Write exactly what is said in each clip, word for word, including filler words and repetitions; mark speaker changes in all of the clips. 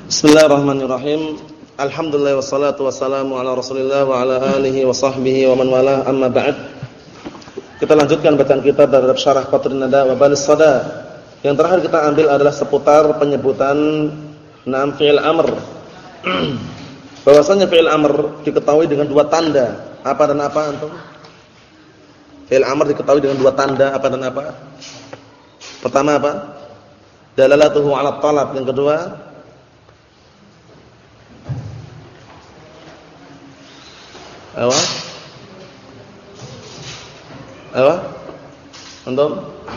Speaker 1: Bismillahirrahmanirrahim. Alhamdulillah wassalatu wassalamu ala Rasulillah wa ala alihi wa sahbihi wa man walah, amma ba'd. Kita lanjutkan bacaan kita dari Syarah Qatrun Nada wa Balis Sada. Yang terakhir kita ambil adalah seputar penyebutan nam fi'il amr. Bahwasanya fi'il amr diketahui dengan dua tanda. Apa dan apa antum? Fi'il amr diketahui dengan dua tanda, apa dan apa? Pertama apa? Dalalatuhu 'ala talab. Yang kedua, apa? Apa? Antum?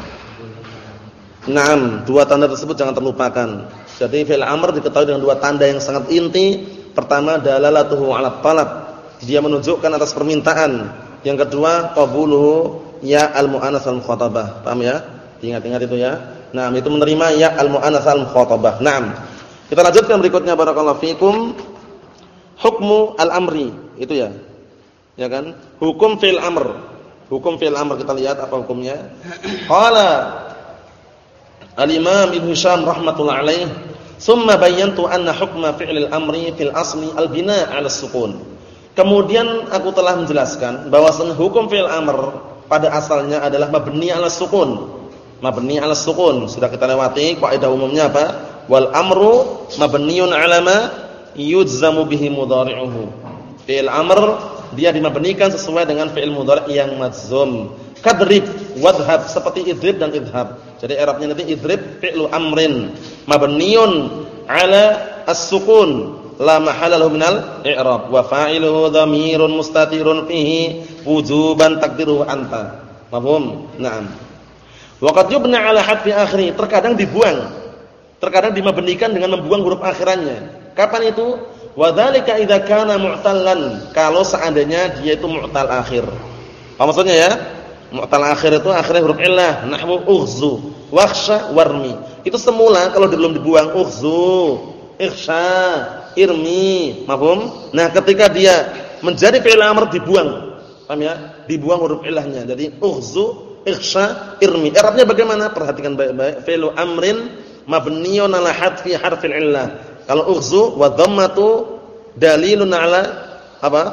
Speaker 1: Naam, dua tanda tersebut jangan terlupakan. Jadi fi'il amr diketahui dengan dua tanda yang sangat inti. Pertama, dalalatuhu 'ala talab. Dia menunjukkan atas permintaan. Yang kedua, qabuluhu ya al-mu'annats al-mukhatabah. Paham ya? Ingat-ingat itu ya. Naam, itu menerima ya al-mu'annats al-mukhatabah. Naam. Kita lanjutkan berikutnya, barakallahu fikum. Hukmu al-amri, itu ya. Ya kan? Hukum fi'il amr. Hukum fi'il amr kita lihat apa hukumnya. Qala Al-Imam Ibnu Hisham rahimatullah alaih, "Tsumma bayyantu anna hukma fi'lil amri fil asli al-bina' 'ala as-sukun." Kemudian aku telah menjelaskan bahwasanya hukum fi'il amr pada asalnya adalah mabni 'ala sukun. Mabni 'ala sukun. Sudah kita lewati kaidah umumnya apa? Wal amru mabniun 'ala ma yujzamu bihi mudhari'uhu. Fi'il amr dia dimabnikan sesuai dengan fi'il mudhari' yang majzum. Kadrib, wadhab, seperti idrib dan idhab. Jadi i'rabnya nanti idrib fi'lu amrin mabniun 'ala as-sukun la mahalla lahu minal i'rab wa fa'iluhu dhamirun mustatirun fihi wujuban taqdiruhu anta. Mafhum? Naam. Wa qad yubna 'ala hadfi akhiri, terkadang dibuang. Terkadang dimabnikan dengan membuang huruf akhirannya. Kapan itu? Wa dzalika idza kana mu'tallan, kalau seandainya dia itu mu'tal akhir. Apa maksudnya ya? Mu'tal akhir itu akhirnya huruf illah, nahwu ughzu, wakhsha, warmi. Itu semula kalau belum dibuang ughzu, ikhsha, irmi, mafhum? Nah, ketika dia menjadi fi'il amr dibuang. Paham ya? Dibuang huruf illahnya. Jadi ughzu, ikhsha, irmi. I'rabnya bagaimana? Perhatikan baik-baik. Fi'lu amrin mabniun 'ala hadfi harfil illah. Kalau ughzu wa dhammatu dalilun 'ala apa?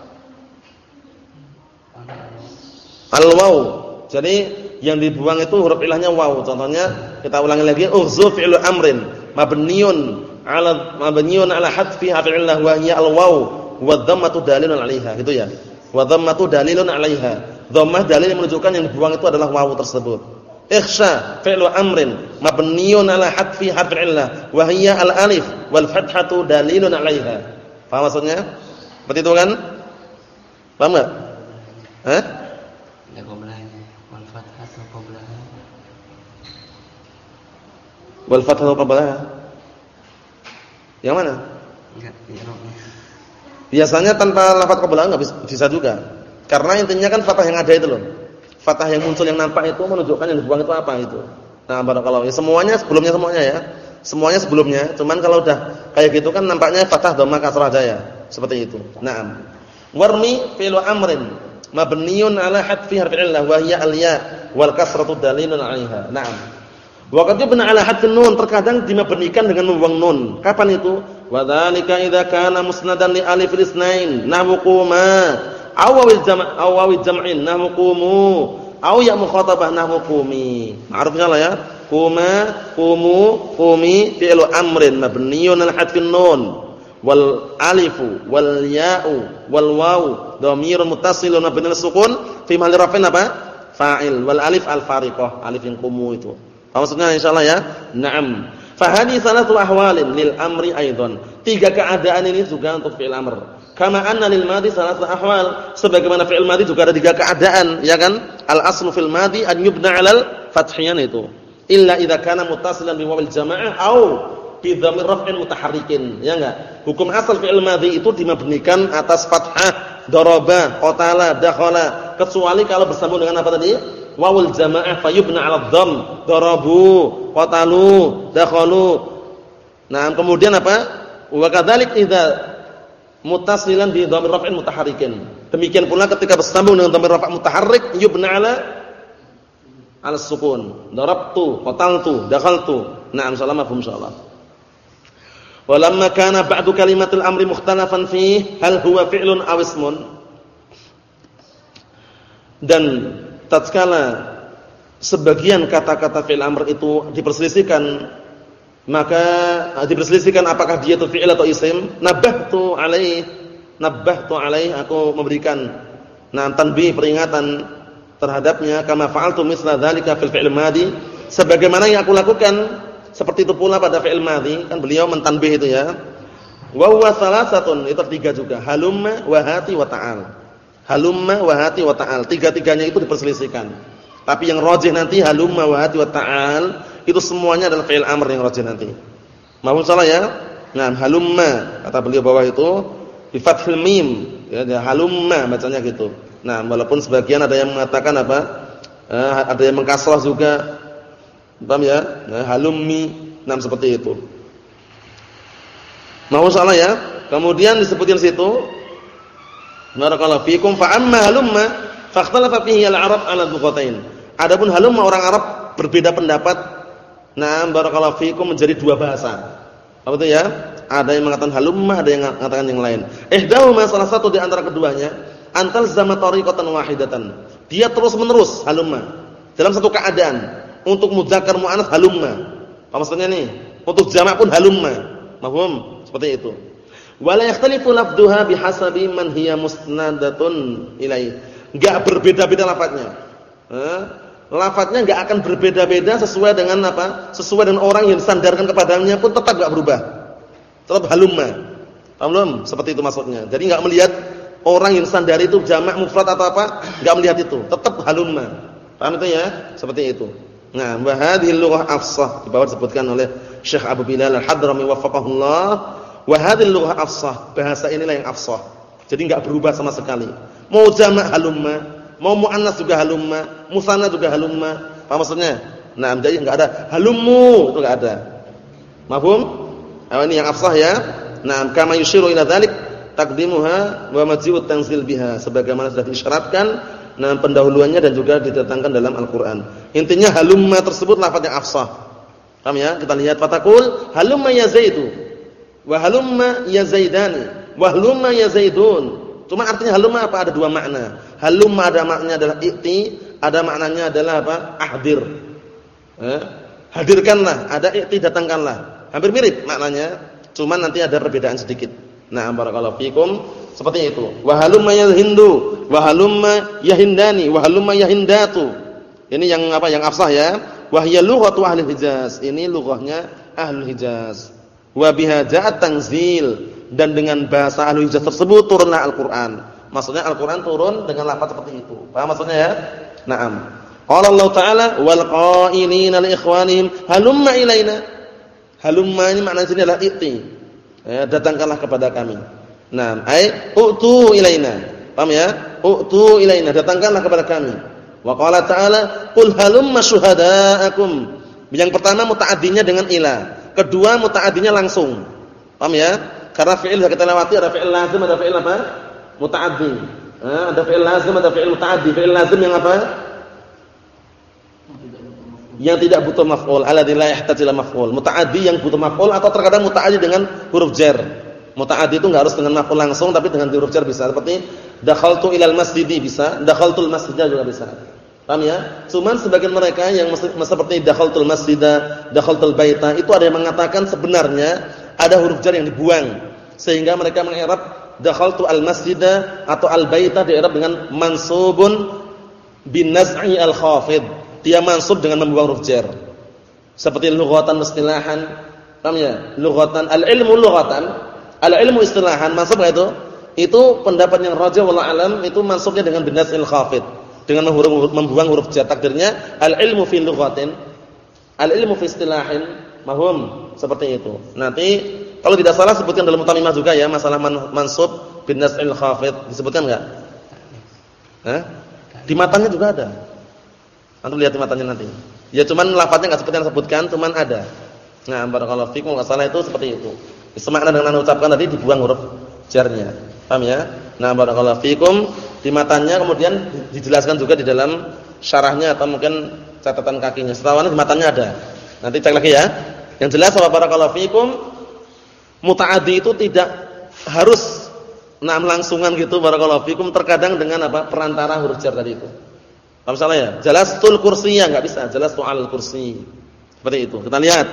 Speaker 1: Al-waw. Jadi yang dibuang itu huruf ilahnya waw. Contohnya kita ulangi lagi, ughzu fi'lu amrin mabniun 'ala mabniun 'ala hadfi harfil illah wa hiya al-waw wa dhammatu dalilun 'alaiha. Gitu ya. Wa dhammatu dalilun 'alaiha. Dhammah dalil yang menunjukkan yang dibuang itu adalah waw tersebut. Ikhsha fi'lu amrin mabniun 'ala hadfi harfil illah wa hiya al-alif wal fathatu dalilun 'alaiha. Paham maksudnya? Seperti itu kan? Paham enggak? Hah?
Speaker 2: Ya qablahnya wal fathatu qablaha.
Speaker 1: Wal fathatu qablaha. Yang mana?
Speaker 2: Enggak, i'rabnya.
Speaker 1: Biasanya tanpa lafaz qablaha enggak bisa, bisa juga. Karena intinya kan fathah yang ada itu loh. Fathah yang muncul yang nampak itu menunjukkan yang dibuang itu apa itu. Nah, barakallahu. Ya, semuanya sebelumnya semuanya ya. Semuanya sebelumnya. Cuman kalau udah kayak gitu kan nampaknya fathah dhammah kasrah aja ya. Seperti itu. Naam. Warmi fi'lu amrin mabniun 'ala hadfi harfil illah wa hiya al-ya wal kasratu dalilun 'alaiha. Naam. Wa qad yubna 'ala hadfin nun, terkadang dimabnikan dengan membuang nun. Kapan itu? Wa dzalika idza kana musnadan li alif al-itsnain nahwu quma. Awawil jam' awawil jam'in nahwu qumu aw ya mukhatabah nahwu qumi. Ma'rufnya lah ya. Quma, qumu, qumi fi'lu amrin mabniun 'ala hadfin nun wal alifu wal ya'u wal wawu dhamirun muttasilun mabniun 'ala sukun fi mahalli raf'in apa? Fa'il wal alif al fariqah, alif yang qumu itu. Apa maksudnya insyaallah ya? Na'am. Fa hadhihi salatu ahwalin lil amri aidan. Tiga keadaan ini juga untuk fi'il amr. Kama anna lil madhi salasa ahwal, sebagaimana fi'il madhi juga ada tiga keadaan, ya kan? Al aslu fil madhi an yubna 'alal fathiyan itu. Illa idza kana muttasilan bi wawil jamaah au bi dhamir raf'in mutaharrikin, ya enggak? Hukum asal fi'il madhi itu dimabnikan atas fathah, daraba, qatala, dakhala, kecuali kalau bersambung dengan apa tadi? Wawul jamaah fayubna 'ala dhamm, darabu, qatalu, dakhalu. Nah, kemudian apa? Wa kadzalik idza muttasilan bi dhamir raf'in mutaharrikin. Demikian pula ketika bersambung dengan dhamir rafa' mutaharrik yubna 'ala al-sukun. Darabtu, qataltu, dakhaltu. Na'am, salam mafhum insyaallah. Walamma kana ba'du kalimatil amri mukhtalafan fihi hal huwa fi'lun aw ismun. Dan tatkala sebagian kata-kata fi'il amr itu diperselisihkan, maka diperselisihkan apakah dia itu fi'il atau isim, nabahtu alaih, nabahtu alaih, aku memberikan nah tanbih, peringatan terhadapnya, kama fa'altu misla dzalika fil fi'il madhi, sebagaimana yang aku lakukan seperti itu pula pada fi'il madhi, kan beliau mentanbih itu ya. Wa huwa salasatun, itu tiga juga, halumma wa hati wa ta'al. Halumma wa hati wa ta'al, tiga-tiganya itu diperselisihkan. Tapi yang rajih nanti halumma wa hati wa ta'al, itu semuanya adalah fi'il amr yang rajih nanti. Mahum salah ya? Nah, halumma kata beliau bawah itu bi fathil mim, ya, halumma bacanya gitu. Nah, walaupun sebagian ada yang mengatakan apa? Eh, ada yang mengkasrah juga. Paham ya? Nah, halummi, nah seperti itu. Mahum salah ya? Kemudian disebutkan situ barakallahu fikum fa amma halumma fakhtalafa fihi al-arab 'ala lughatain. Adapun halumma orang Arab berbeda pendapat. Nah, barakallahu fikum menjadi dua bahasa. Apa itu ya? Ada yang mengatakan halumma, ada yang mengatakan yang lain. Ihdahuma, salah satu di antara keduanya, antal zama tariqatan wahidatan. Dia terus-menerus halumma dalam satu keadaan. Untuk mudzakkar muannats halumma. Apa maksudnya nih? Untuk jamak pun halumma. Paham? Seperti itu. Wala yakhtalifu lafdhuha bihasabi man hiya musnadatun ilaihi. Enggak berbeda-beda lafadznya. Eh? Lafadznya enggak akan berbeda-beda sesuai dengan apa? Sesuai dengan orang yang disandarkan kepadanya pun tetap enggak berubah. Tetap halumma. Paham belum? Seperti itu maksudnya. Jadi enggak melihat orang yang sandari itu jamak mufrad atau apa, enggak melihat itu. Tetap halumma. Paham itu ya? Seperti itu. Nah, wa hadhihi lughah afsah, di bawah disebutkan oleh Syekh Abu Bilal Al-Hadrami waffaqahullah. Wa hadhihi lughah afsah, bahasa inilah yang afsah. Jadi enggak berubah sama sekali. Mau jamak halumma, mau muannas juga halumma, musanna juga halumma. Apa maksudnya? Nah, jadi enggak ada halummu, itu enggak ada. Mafhum? Nah, ini yang afsah ya. Nah, kama yushiru ila dzalik taqdimuha wa maji'ut tanzil biha, sebagaimana sudah diisyaratkan nah pendahuluannya dan juga didatangkan dalam Al-Qur'an. Intinya halumma tersebut lafaz yang afsah. Paham ya? Kita lihat fatakul halumma ya Zaidu wa halumma ya Zaidani wa halumma ya Zaidun. Cuma artinya halumma apa? Ada dua makna. Halumma ada maknanya adalah i'ti, ada maknanya adalah apa? Ahdir. Eh? Hadirkanlah, ada i'ti, datangkanlah. Hampir mirip maknanya, cuma nanti ada perbedaan sedikit. Nah, barakallahu fikum, seperti itu. Wa halumma ya Hindu, wa halumma ya Hindani, wa halumma ya Hindatu. Ini yang apa? Yang afsah ya. Wa hiya lughatu ahli Hijaz. Ini lughahnya ahli Hijaz. Wa biha ja'at tanzil, dan dengan bahasa ahli Hijaz tersebut turunlah Al-Qur'an. Maksudnya Al-Qur'an turun dengan lafaz seperti itu. Paham maksudnya ya? Naam. Qala Allah Ta'ala wal qailina li ikhwanihim halumma ilaina. Halumma ini maknanya sini adalah i'ti. Ya, datangkanlah kepada kami. Nah, ai utu ilaina. Paham ya? Utu ilaina, datangkanlah kepada kami. Wa qala ta'ala qul halumma syuhadaakum. Yang pertama muta'addinya dengan ila, kedua muta'addinya langsung. Paham ya? Karena fi'il sudah kita lewati, ada fi'il lazim, ada fi'il apa? Muta'addi. Eh, ada fi'il lazim, ada fi'il muta'addi. Fi'il lazim yang apa? Yang tidak butuh maf'ul, alladzi la yahtaju ila maf'ul. Muta'addi yang butuh maf'ul, atau terkadang muta'addi dengan huruf jar. Muta'addi itu enggak harus dengan maf'ul langsung, tapi dengan huruf jar bisa. Seperti dakhaltu ilal masjidi bisa, dakhaltul masjida juga bisa. Paham ya? Cuman sebagian mereka yang seperti dakhaltul masjida, dakhaltul baita, itu ada yang mengatakan sebenarnya ada huruf jar yang dibuang, sehingga mereka mengi'rab dakhaltu al masjida atau al baita di'rab dengan mansubun bin naz'i al khafid. Dia mansub dengan membuang huruf jar. Seperti lughatan istilahan. Paham ya? Lughatan al-ilmu lughatan, al-ilmu istilahan mansub enggak itu? Itu pendapat yang rajih wallahu alam, itu mansubnya dengan bin naz'il khafid, dengan membuang huruf jar. Takdirnya al-ilmu fi lughatin, al-ilmu fi istilahin, mahum, seperti itu. Nanti kalau tidak salah sebutkan dalam mutamimah juga ya, masalah mansub bin naz'il khafid, disebutkan enggak? Hah? Di matanya juga ada. Antum lihat di matanya nanti. Ya cuman lafaznya enggak seperti yang disebutkan, cuman ada. Nah, barakallahu fikum, enggak salah itu seperti itu. Semakna dengan anu ucapkan tadi dibuang huruf jarnya. Paham ya? Nah, barakallahu fikum, di matanya kemudian dijelaskan juga di dalam syarahnya atau mungkin catatan kakinya. Setawane di matanya ada. Nanti cek lagi ya. Yang jelas wa barakallahu fikum, Muta'addi itu tidak harus nah langsungan gitu barakallahu fikum, terkadang dengan apa? Perantara huruf jar tadi itu. Paham salah ya? Jalastul kursiyya enggak bisa, jalastu 'alal kursi. Seperti itu. Kita lihat.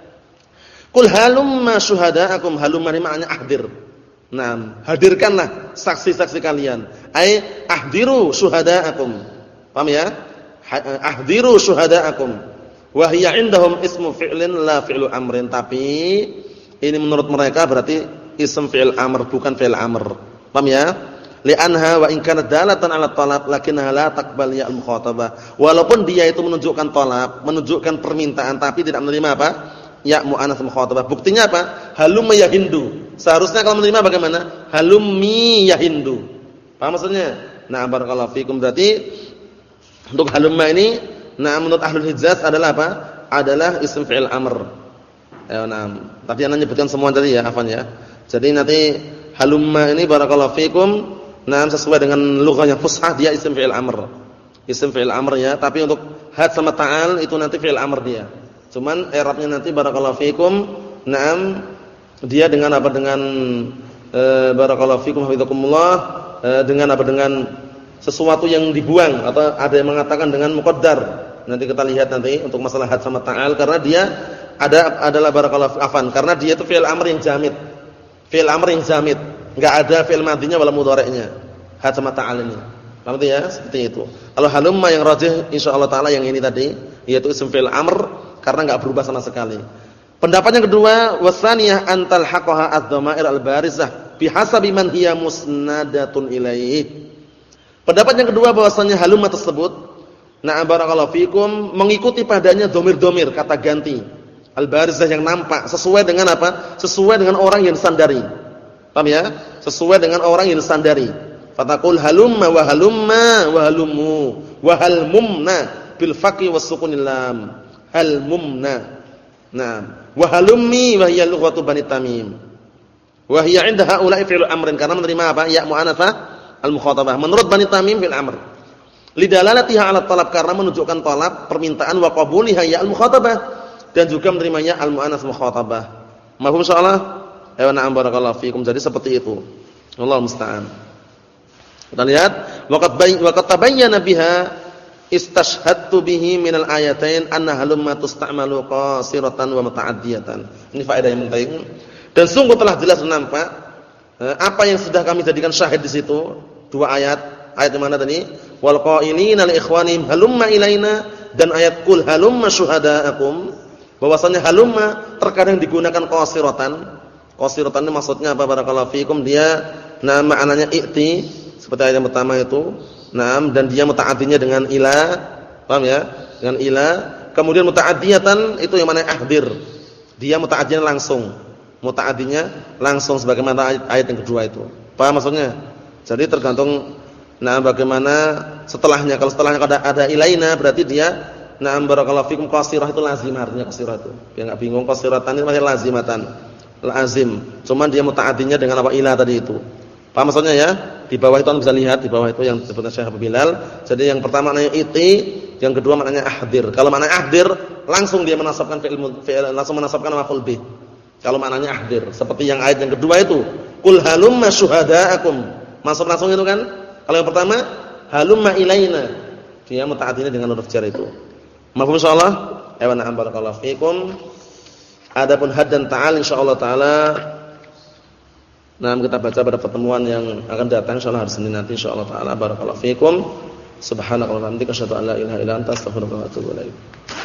Speaker 1: Qul halumma syuhada'akum, halumma ini maknanya ahdir. Nah, hadirkanlah saksi-saksi kalian. Ai ahdiru syuhada'akum. Paham ya? Ahdiru syuhada'akum. Wa hiya 'indahum ismu fi'lin la fi'lu amrin, tapi ini menurut mereka berarti ism fi'il amr bukan fi'il amr. Paham ya? Li'anha wa in kanat dalatan 'ala talab lakinnaha la taqbal ya al-mukhatabah. Walaupun dia itu menunjukkan talab, menunjukkan permintaan tapi tidak menerima apa? Ya mu'anats mukhatabah. Buktinya apa? Halumma ya hindu. Seharusnya kalau menerima bagaimana? Halummi ya hindu. Paham maksudnya? Nah, barakallahu fikum, berarti untuk halumma ini nah menurut ahlul Hijaz adalah apa? Adalah ism fi'il amr. Ya, nah, tapi yang menyebutkan semua tadi ya, hafan ya. Jadi nanti halumma ini barakallahu fikum, nah sesuai dengan lughahnya fushah dia isim fi'il amr. Isim fi'il amr ya, tapi untuk had sama ta'al itu nanti fi'il amr dia. Cuman i'rabnya nanti barakallahu fikum, na'am dia dengan apa? Dengan e, barakallahu fikum hafizakumullah, e, dengan apa? Dengan sesuatu yang dibuang atau ada yang mengatakan dengan muqaddar. Nanti kita lihat nanti untuk masalah had sama ta'al, karena dia ada adalah barakallahu afan, karena dia itu fi'il amr yang jamid. Fi'il amr yang jamid, enggak ada fi'il madhinya wala mudhari'nya. Had sama ta'al ini. Paham ya? Seperti itu. Kalau halumma yang rajih insyaallah taala yang ini tadi, yaitu isim fi'il amr karena enggak berubah sama sekali. Pendapat yang kedua, wasaniyah antal haqaha adz-dhamair al-barizah bihasabi man hiya musnadatun ilaihi. Pendapat yang kedua bahwasanya halumma tersebut, na'am barakallahu fikum, mengikuti padanya dhamir-dhamir kata ganti al-barizah yang nampak sesuai dengan apa? Sesuai dengan orang yang disandari. Paham ya? Sesuai dengan orang yang disandari. Fataqul halumma wa halumma wa halummu wa halmumna bil faqi was sukunil lam. Halmumna. Naam. Wa halummi wa hiya lughatu Bani Tamim. Wa hiya 'inda haula'i fi'lu amrin, karena menerima apa? Ya mu'annatsah al-mukhatabah. Menurut Bani Tamim fil amr. Lidalalatiha 'ala talab, karena menunjukkan talab, permintaan, wa qabuliha ya al-mukhatabah, dan juga menerimanya al-mu'annats mukhatabah. Mafhum insyaallah? Ayo na'am barakallahu fikum. Jadi seperti itu. Wallahu musta'an. Kita lihat waqad bay waqad tabayyana biha istashhadtu bihi minal ayatain anna halumma tusta'malu qasiratan wa muta'addiyatan. Ini faedah yang penting. Dan sungguh telah jelas nampak apa yang sudah kami jadikan syahid di situ, dua ayat. Ayat yang mana tadi? Wal qailina li ikhwanihim halumma ilaina, dan ayat qul halumma syuhada'akum. Bahwasanya halumma terkadang digunakan qasiratan. Qasiratan ini maksudnya apa barakallahu fikum? Dia nah maknanya i'ti seperti ayat yang pertama itu. Naam, dan dia muta'addinya dengan ila. Paham ya? Dengan ila. Kemudian muta'addiyatan itu yang mana ahdir. Dia muta'addinya langsung. Muta'addinya langsung sebagaimana ayat, ayat yang kedua itu. Paham maksudnya? Jadi tergantung nah bagaimana setelahnya. Kalau setelahnya ada ada ilaina berarti dia na'am barakallahu fikum qasirah itu lazimah, artinya qasirah itu. Biar enggak bingung, qasiratan ini masih lazimatan. Lazim. Cuman dia muta'addinya dengan apa? Ila tadi itu. Paham maksudnya ya? Di bawah itu Anda bisa lihat, di bawah itu yang disebutkan Syekh Abu Bilal. Jadi yang pertama maknanya iti, yang kedua maknanya ahdir. Kalau maknanya ahdir, langsung dia menasabkan fi'il fi'il langsung menasabkan maf'ul bih. Kalau maknanya ahdir, seperti yang ayat yang kedua itu, qul halumma syuhada'akum. Masuk langsung itu kan? Kalau yang pertama, halumma ilaina. Dia muta'addinya dengan huruf jar itu. Mafhum insyaallah? Ayo na'am barakallahu fikum. Adapun had dan ta'al insyaallah taala, nah kita baca pada pertemuan yang akan datang insyaallah hari Senin nanti insyaallah taala. Barakallahu fikum. Subhanakallahumma wa bihamdika asyhadu an la ilaha illa anta astaghfiruka wa atubu ilaik.